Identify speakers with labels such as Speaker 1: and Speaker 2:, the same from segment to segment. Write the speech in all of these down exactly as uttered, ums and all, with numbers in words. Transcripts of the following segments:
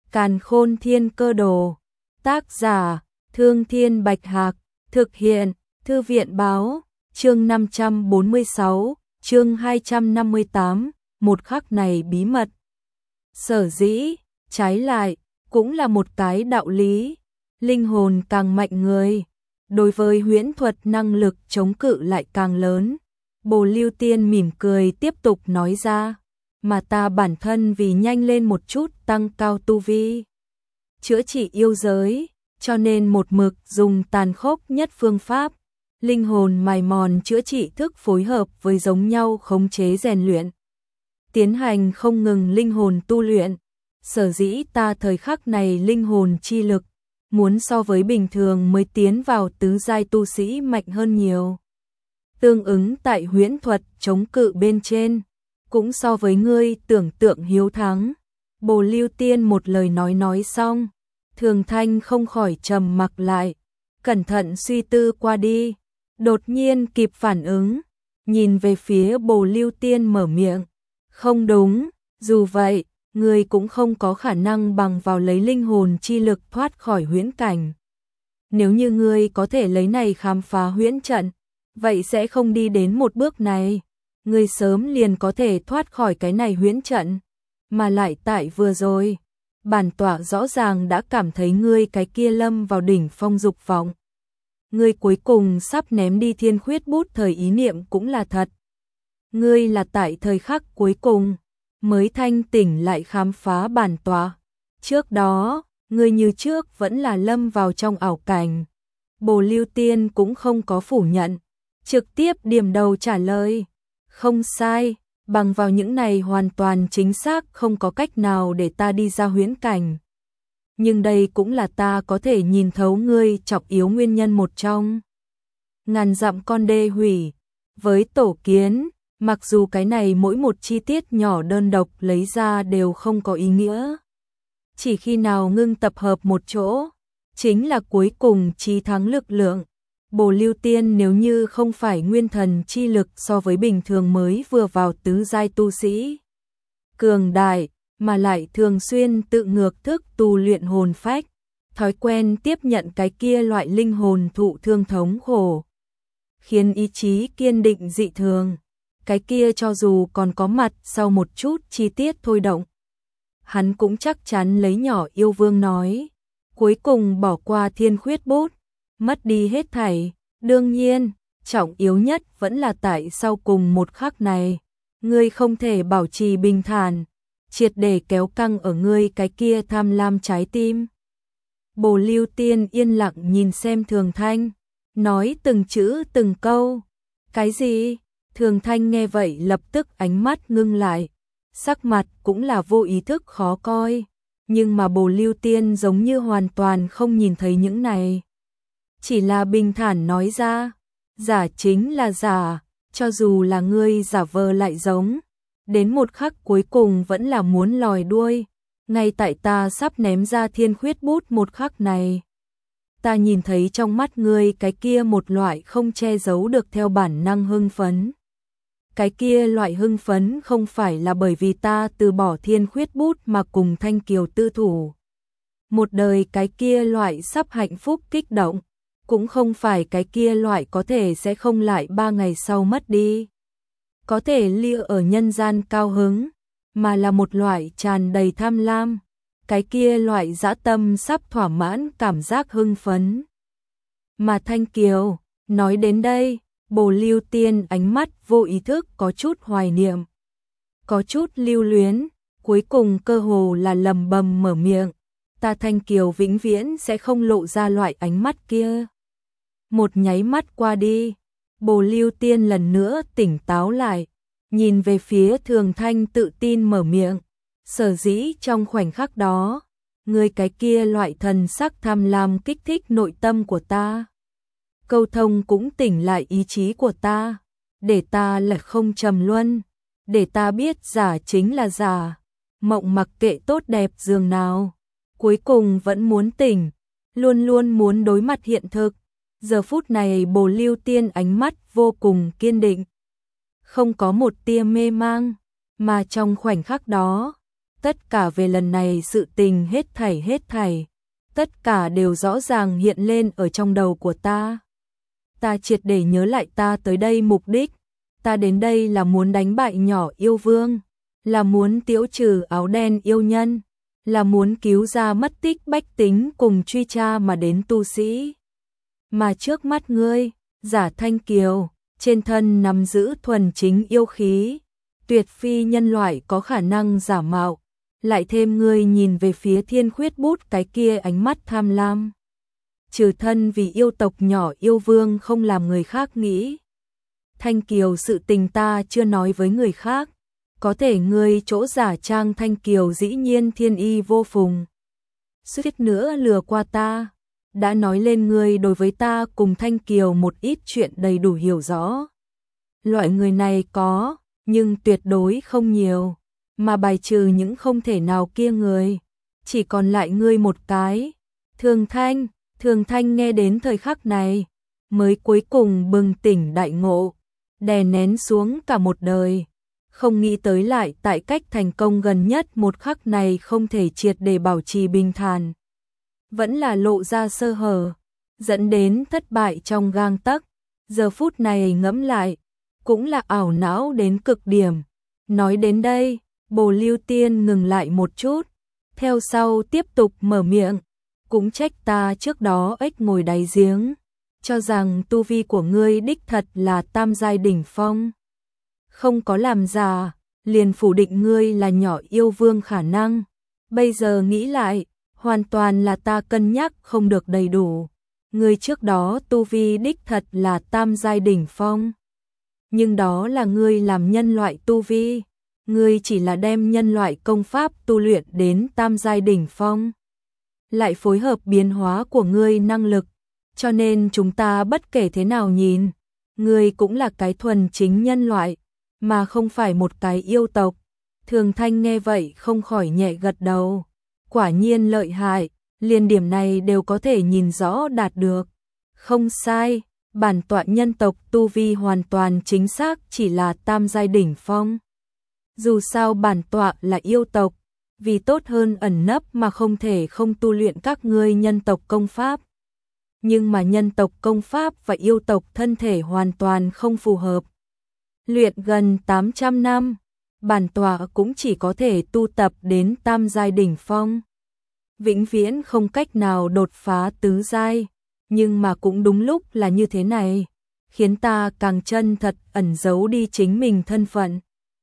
Speaker 1: Càn Khôn Thiên Cơ Đồ. Tác giả: Thương Thiên Bạch Hạc. Thực hiện: Thư viện Báo. Chương năm trăm bốn mươi sáu, chương hai trăm năm mươi tám, một khắc này bí mật. Sở dĩ, trái lại, cũng là một cái đạo lý. Linh hồn càng mạnh người, đối với huyễn thuật năng lực chống cự lại càng lớn. Bồ Lưu Tiên mỉm cười tiếp tục nói ra, mà ta bản thân vì nhanh lên một chút tăng cao tu vi, chữa trị yêu giới, cho nên một mực dùng tàn khốc nhất phương pháp, linh hồn mài mòn chữa trị thức phối hợp với giống nhau khống chế rèn luyện. Tiến hành không ngừng linh hồn tu luyện, sở dĩ ta thời khắc này linh hồn chi lực, muốn so với bình thường mới tiến vào tứ giai tu sĩ mạnh hơn nhiều. Tương ứng tại huyễn thuật chống cự bên trên, cũng so với ngươi tưởng tượng hiếu thắng. Bồ Lưu Tiên một lời nói nói xong, Thường Thanh không khỏi trầm mặc lại, cẩn thận suy tư qua đi, đột nhiên kịp phản ứng, nhìn về phía Bồ Lưu Tiên mở miệng, không đúng, dù vậy, ngươi cũng không có khả năng bằng vào lấy linh hồn chi lực thoát khỏi huyễn cảnh. Nếu như ngươi có thể lấy này khám phá huyễn trận, vậy sẽ không đi đến một bước này, ngươi sớm liền có thể thoát khỏi cái này huyễn trận, mà lại tại vừa rồi, bản tọa rõ ràng đã cảm thấy ngươi cái kia lâm vào đỉnh phong dục vọng. Ngươi cuối cùng sắp ném đi thiên khuyết bút thời ý niệm cũng là thật. Ngươi là tại thời khắc cuối cùng mới thanh tỉnh lại khám phá bản tọa. Trước đó, ngươi như trước vẫn là lâm vào trong ảo cảnh. Bồ Lưu Tiên cũng không có phủ nhận, trực tiếp điểm đầu trả lời. Không sai, bằng vào những này hoàn toàn chính xác không có cách nào để ta đi ra huyễn cảnh. Nhưng đây cũng là ta có thể nhìn thấu ngươi trọng yếu nguyên nhân một trong. Ngàn dặm con đê hủy, với tổ kiến, mặc dù cái này mỗi một chi tiết nhỏ đơn độc lấy ra đều không có ý nghĩa. Chỉ khi nào ngưng tập hợp một chỗ, chính là cuối cùng chí thắng lực lượng. Bồ Lưu Tiên nếu như không phải nguyên thần chi lực so với bình thường mới vừa vào tứ giai tu sĩ cường đại, mà lại thường xuyên tự ngược thức tu luyện hồn phách, thói quen tiếp nhận cái kia loại linh hồn thụ thương thống khổ, khiến ý chí kiên định dị thường, cái kia cho dù còn có mặt sau một chút chi tiết thôi động, hắn cũng chắc chắn lấy nhỏ yêu vương nói, cuối cùng bỏ qua thiên khuyết bút, mất đi hết thảy. Đương nhiên, trọng yếu nhất vẫn là tại sau cùng một khắc này, ngươi không thể bảo trì bình thản, triệt để kéo căng ở ngươi cái kia tham lam trái tim. Bồ Lưu Tiên yên lặng nhìn xem Thường Thanh, nói từng chữ từng câu. Cái gì? Thường Thanh nghe vậy lập tức ánh mắt ngưng lại, sắc mặt cũng là vô ý thức khó coi, nhưng mà Bồ Lưu Tiên giống như hoàn toàn không nhìn thấy những này. Chỉ là bình thản nói ra, giả chính là giả, cho dù là ngươi giả vờ lại giống, đến một khắc cuối cùng vẫn là muốn lòi đuôi, ngay tại ta sắp ném ra thiên khuyết bút một khắc này. Ta nhìn thấy trong mắt ngươi cái kia một loại không che giấu được theo bản năng hưng phấn. Cái kia loại hưng phấn không phải là bởi vì ta từ bỏ thiên khuyết bút mà cùng Thanh Kiều tư thủ. Một đời cái kia loại sắp hạnh phúc kích động, cũng không phải cái kia loại có thể sẽ không lại ba ngày sau mất đi. Có thể lia ở nhân gian cao hứng, mà là một loại tràn đầy tham lam, cái kia loại dã tâm sắp thỏa mãn cảm giác hưng phấn. Mà Thanh Kiều, nói đến đây, Bồ Lưu Tiên ánh mắt vô ý thức có chút hoài niệm, có chút lưu luyến, cuối cùng cơ hồ là lầm bầm mở miệng, ta Thanh Kiều vĩnh viễn sẽ không lộ ra loại ánh mắt kia. Một nháy mắt qua đi, Bồ Lưu Tiên lần nữa tỉnh táo lại, nhìn về phía Thường Thanh tự tin mở miệng, sở dĩ trong khoảnh khắc đó, người cái kia loại thần sắc tham lam kích thích nội tâm của ta. Câu thông cũng tỉnh lại ý chí của ta, để ta là không trầm luân, để ta biết giả chính là giả, mộng mặc kệ tốt đẹp dường nào, cuối cùng vẫn muốn tỉnh, luôn luôn muốn đối mặt hiện thực. Giờ phút này Bồ Lưu Tiên ánh mắt vô cùng kiên định, không có một tia mê mang, mà trong khoảnh khắc đó, tất cả về lần này sự tình hết thảy hết thảy, tất cả đều rõ ràng hiện lên ở trong đầu của ta. Ta triệt để nhớ lại ta tới đây mục đích, ta đến đây là muốn đánh bại nhỏ yêu vương, là muốn tiêu trừ áo đen yêu nhân, là muốn cứu ra mất tích bách tính cùng truy tra mà đến tu sĩ. Mà trước mắt ngươi, giả Thanh Kiều, trên thân nắm giữ thuần chính yêu khí, tuyệt phi nhân loại có khả năng giả mạo, lại thêm ngươi nhìn về phía Thiên Khuyết Bút cái kia ánh mắt tham lam. Trừ thân vì yêu tộc nhỏ yêu vương không làm người khác nghĩ. Thanh Kiều sự tình ta chưa nói với người khác, có thể ngươi chỗ giả trang Thanh Kiều dĩ nhiên thiên y vô phùng. Suýt nữa lừa qua ta, đã nói lên ngươi đối với ta cùng Thanh Kiều một ít chuyện đầy đủ hiểu rõ. Loại người này có, nhưng tuyệt đối không nhiều, mà bài trừ những không thể nào kia người, chỉ còn lại ngươi một cái. Thường Thanh, Thường Thanh nghe đến thời khắc này, mới cuối cùng bừng tỉnh đại ngộ, đè nén xuống cả một đời. Không nghĩ tới lại tại cách thành công gần nhất một khắc này không thể triệt để bảo trì bình thản. Vẫn là lộ ra sơ hở, dẫn đến thất bại trong gang tấc. Giờ phút này ngẫm lại, cũng là ảo não đến cực điểm. Nói đến đây, Bồ Lưu Tiên ngừng lại một chút, theo sau tiếp tục mở miệng. Cũng trách ta trước đó ếch ngồi đáy giếng, cho rằng tu vi của ngươi đích thật là tam giai đỉnh phong. Không có làm giả, liền phủ định ngươi là nhỏ yêu vương khả năng. Bây giờ nghĩ lại, hoàn toàn là ta cân nhắc không được đầy đủ. Ngươi trước đó tu vi đích thật là tam giai đỉnh phong. Nhưng đó là ngươi làm nhân loại tu vi. Ngươi chỉ là đem nhân loại công pháp tu luyện đến tam giai đỉnh phong. Lại phối hợp biến hóa của ngươi năng lực. Cho nên chúng ta bất kể thế nào nhìn, ngươi cũng là cái thuần chính nhân loại, mà không phải một cái yêu tộc. Thường Thanh nghe vậy không khỏi nhẹ gật đầu. Quả nhiên lợi hại, liền điểm này đều có thể nhìn rõ đạt được. Không sai, bản tọa nhân tộc tu vi hoàn toàn chính xác chỉ là tam giai đỉnh phong. Dù sao bản tọa là yêu tộc, vì tốt hơn ẩn nấp mà không thể không tu luyện các ngươi nhân tộc công pháp. Nhưng mà nhân tộc công pháp và yêu tộc thân thể hoàn toàn không phù hợp. Luyện gần tám trăm năm, bản tọa cũng chỉ có thể tu tập đến tam giai đỉnh phong. Vĩnh viễn không cách nào đột phá tứ giai, nhưng mà cũng đúng lúc là như thế này, khiến ta càng chân thật ẩn giấu đi chính mình thân phận.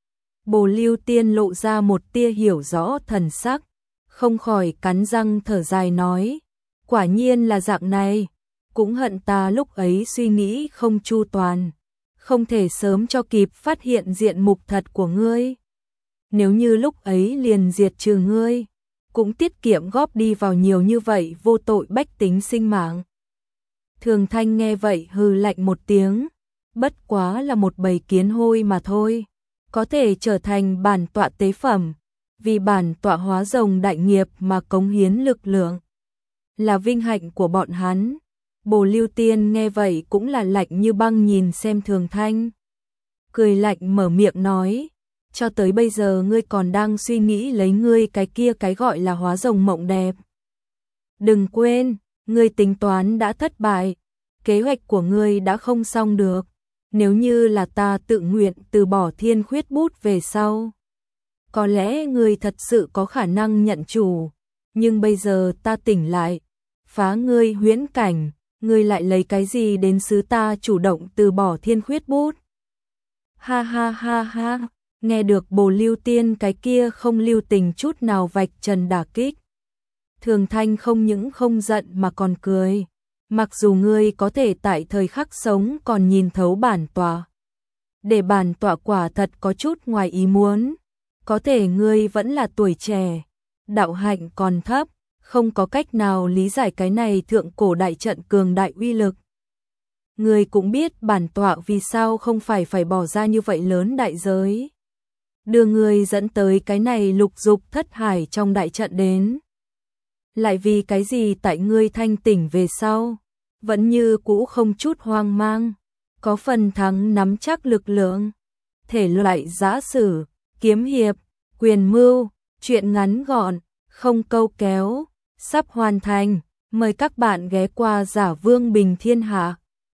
Speaker 1: Bồ Lưu Tiên lộ ra một tia hiểu rõ thần sắc, không khỏi cắn răng thở dài nói, quả nhiên là dạng này, cũng hận ta lúc ấy suy nghĩ không chu toàn, không thể sớm cho kịp phát hiện diện mục thật của ngươi. Nếu như lúc ấy liền diệt trừ ngươi, cũng tiết kiệm góp đi vào nhiều như vậy vô tội bách tính sinh mạng. Thường Thanh nghe vậy hừ lạnh một tiếng, bất quá là một bầy kiến hôi mà thôi, có thể trở thành bản tọa tế phẩm, vì bản tọa hóa rồng đại nghiệp mà cống hiến lực lượng, là vinh hạnh của bọn hắn. Bồ Lưu Tiên nghe vậy cũng là lạnh như băng nhìn xem Thường Thanh, cười lạnh mở miệng nói, cho tới bây giờ ngươi còn đang suy nghĩ lấy ngươi cái kia cái gọi là hóa rồng mộng đẹp. Đừng quên, ngươi tính toán đã thất bại, kế hoạch của ngươi đã không xong được. Nếu như là ta tự nguyện từ bỏ Thiên Khuyết Bút về sau, có lẽ ngươi thật sự có khả năng nhận chủ, nhưng bây giờ ta tỉnh lại, phá ngươi huyễn cảnh, ngươi lại lấy cái gì đến xứ ta chủ động từ bỏ Thiên Khuyết Bút? Ha ha ha ha, nghe được Bồ Lưu Tiên cái kia không lưu tình chút nào vạch trần đả kích. Thường Thanh không những không giận mà còn cười. Mặc dù ngươi có thể tại thời khắc sống còn nhìn thấu bản tọa, để bản tọa quả thật có chút ngoài ý muốn, có thể ngươi vẫn là tuổi trẻ, đạo hạnh còn thấp, không có cách nào lý giải cái này thượng cổ đại trận cường đại uy lực. Ngươi cũng biết bản tọa vì sao không phải phải bỏ ra như vậy lớn đại giới, đưa ngươi dẫn tới cái này lục dục thất hải trong đại trận đến. Lại vì cái gì tại ngươi thanh tỉnh về sau, vẫn như cũ không chút hoang mang, có phần thắng nắm chắc lực lượng, thể loại giã sử, kiếm hiệp, quyền mưu, Chuyện ngắn gọn, không câu kéo, sắp hoàn thành. Mời các bạn ghé qua Giả Vương Bình Thiên Hạ.